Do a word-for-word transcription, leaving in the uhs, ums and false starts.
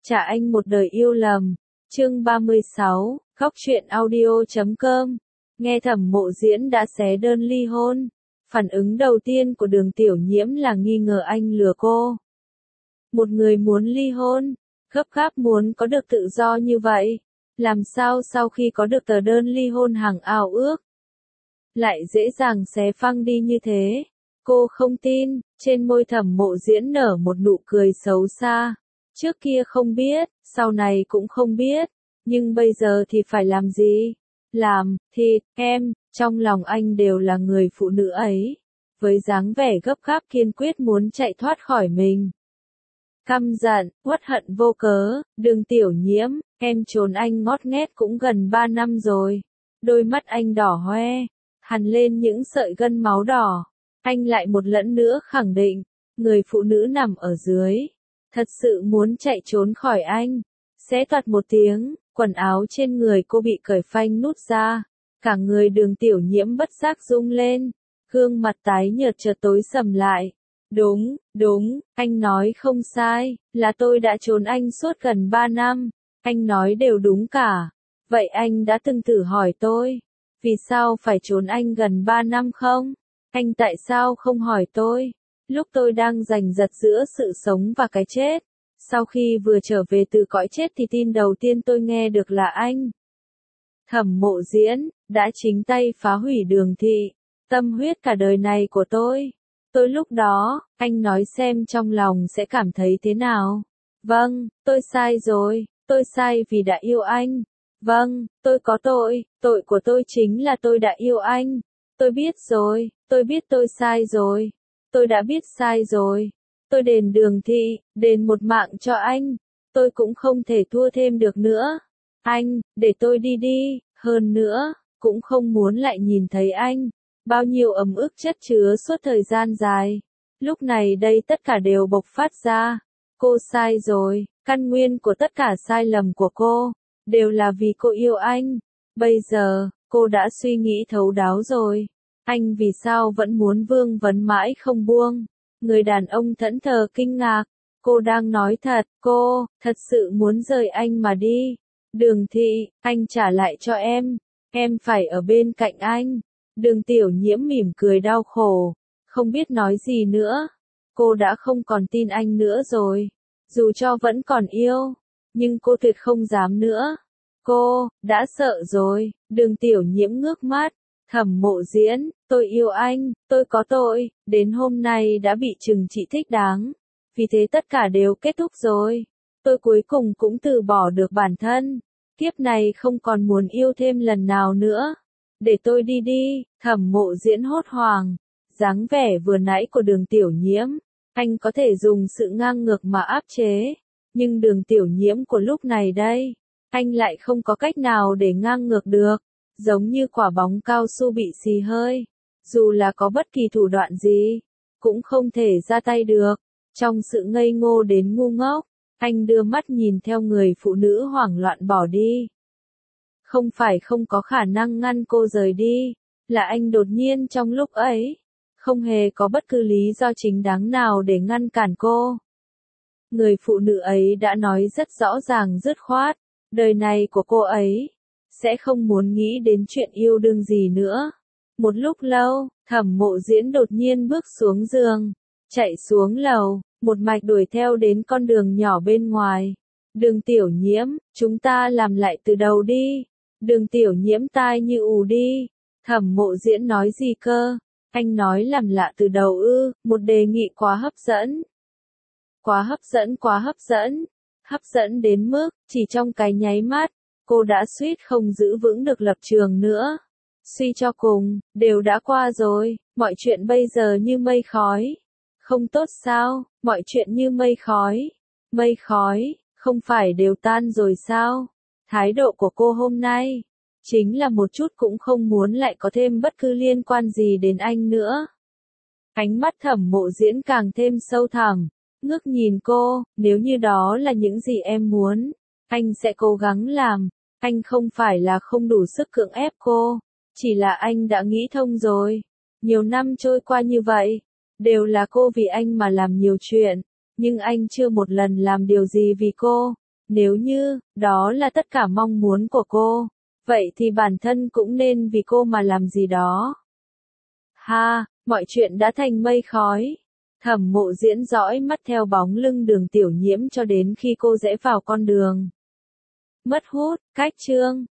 Trả anh một đời yêu lầm. Chương ba mươi sáu, Góc truyện audio chấm com. Nghe Thẩm Mộ Diễn đã xé đơn ly hôn. Phản ứng đầu tiên của Đường Tiểu Nhiễm là nghi ngờ anh lừa cô. Một người muốn ly hôn, gấp gáp muốn có được tự do như vậy, làm sao sau khi có được tờ đơn ly hôn hàng ao ước, lại dễ dàng xé phăng đi như thế? Cô không tin. Trên môi Thẩm Mộ Diễn nở một nụ cười xấu xa. Trước kia không biết, sau này cũng không biết, nhưng bây giờ thì phải làm gì? Làm, thì, em, trong lòng anh đều là người phụ nữ ấy, với dáng vẻ gấp gáp kiên quyết muốn chạy thoát khỏi mình. Căm giận, uất hận vô cớ. Đường Tiểu Nhiễm, em trốn anh ngót nghét cũng gần ba năm rồi. Đôi mắt anh đỏ hoe, hằn lên những sợi gân máu đỏ. Anh lại một lần nữa khẳng định, người phụ nữ nằm ở dưới, thật sự muốn chạy trốn khỏi anh. Xé toạc một tiếng, quần áo trên người cô bị cởi phanh nút ra, cả người Đường Tiểu Nhiễm bất giác rung lên, gương mặt tái nhợt chợt tối sầm lại. Đúng, đúng, anh nói không sai, là tôi đã trốn anh suốt gần ba năm, anh nói đều đúng cả. Vậy anh đã từng thử hỏi tôi, vì sao phải trốn anh gần ba năm không? Anh tại sao không hỏi tôi, lúc tôi đang giành giật giữa sự sống và cái chết? Sau khi vừa trở về từ cõi chết thì tin đầu tiên tôi nghe được là anh. Thẩm Mộ Diễn, đã chính tay phá hủy Đường thị, tâm huyết cả đời này của tôi. Tôi lúc đó, anh nói xem trong lòng sẽ cảm thấy thế nào? Vâng, tôi sai rồi, tôi sai vì đã yêu anh. Vâng, tôi có tội, tội của tôi chính là tôi đã yêu anh. Tôi biết rồi, tôi biết tôi sai rồi. Tôi đã biết sai rồi. Tôi đền Đường thị, đền một mạng cho anh. Tôi cũng không thể thua thêm được nữa. Anh, để tôi đi đi, hơn nữa, cũng không muốn lại nhìn thấy anh. Bao nhiêu ấm ức chất chứa suốt thời gian dài. Lúc này đây tất cả đều bộc phát ra. Cô sai rồi, căn nguyên của tất cả sai lầm của cô, đều là vì cô yêu anh. Bây giờ, cô đã suy nghĩ thấu đáo rồi. Anh vì sao vẫn muốn vương vấn mãi không buông? Người đàn ông thẫn thờ kinh ngạc. Cô đang nói thật, cô, thật sự muốn rời anh mà đi. Đường thị, anh trả lại cho em. Em phải ở bên cạnh anh. Đường Tiểu Nhiễm mỉm cười đau khổ, không biết nói gì nữa. Cô đã không còn tin anh nữa rồi. Dù cho vẫn còn yêu, nhưng cô tuyệt không dám nữa. Cô, đã sợ rồi. Đường Tiểu Nhiễm ngước mắt. Thẩm Mộ Diễn, tôi yêu anh, tôi có tội, đến hôm nay đã bị trừng trị thích đáng. Vì thế tất cả đều kết thúc rồi. Tôi cuối cùng cũng từ bỏ được bản thân. Kiếp này không còn muốn yêu thêm lần nào nữa. Để tôi đi đi. Thẩm Mộ Diễn hốt hoảng. Dáng vẻ vừa nãy của Đường Tiểu Nhiễm, anh có thể dùng sự ngang ngược mà áp chế. Nhưng Đường Tiểu Nhiễm của lúc này đây, anh lại không có cách nào để ngang ngược được. Giống như quả bóng cao su bị xì hơi. Dù là có bất kỳ thủ đoạn gì, cũng không thể ra tay được. Trong sự ngây ngô đến ngu ngốc, anh đưa mắt nhìn theo người phụ nữ hoảng loạn bỏ đi. Không phải không có khả năng ngăn cô rời đi, là anh đột nhiên trong lúc ấy, không hề có bất cứ lý do chính đáng nào để ngăn cản cô. Người phụ nữ ấy đã nói rất rõ ràng dứt khoát, đời này của cô ấy sẽ không muốn nghĩ đến chuyện yêu đương gì nữa. Một lúc lâu, Thẩm Mộ Diễn đột nhiên bước xuống giường, chạy xuống lầu, một mạch đuổi theo đến con đường nhỏ bên ngoài. Đường Tiểu Nhiễm, chúng ta làm lại từ đầu đi. Đường Tiểu Nhiễm tai như ù đi. Thẩm Mộ Diễn nói gì cơ? Anh nói làm lại từ đầu ư? Một đề nghị quá hấp dẫn. Quá hấp dẫn, quá hấp dẫn. Hấp dẫn đến mức, chỉ trong cái nháy mắt, cô đã suýt không giữ vững được lập trường nữa. Suy cho cùng, đều đã qua rồi, mọi chuyện bây giờ như mây khói. Không tốt sao? Mọi chuyện như mây khói. Mây khói, không phải đều tan rồi sao? Thái độ của cô hôm nay, chính là một chút cũng không muốn lại có thêm bất cứ liên quan gì đến anh nữa. Ánh mắt Thẩm Mộ Diễn càng thêm sâu thẳm, ngước nhìn cô, nếu như đó là những gì em muốn, anh sẽ cố gắng làm. Anh không phải là không đủ sức cưỡng ép cô, chỉ là anh đã nghĩ thông rồi. Nhiều năm trôi qua như vậy, đều là cô vì anh mà làm nhiều chuyện, nhưng anh chưa một lần làm điều gì vì cô. Nếu như, đó là tất cả mong muốn của cô, vậy thì bản thân cũng nên vì cô mà làm gì đó. Ha, mọi chuyện đã thành mây khói. Thẩm Mộ Diễn dõi mắt theo bóng lưng Đường Tiểu Nhiễm cho đến khi cô rẽ vào con đường mất hút, cách chương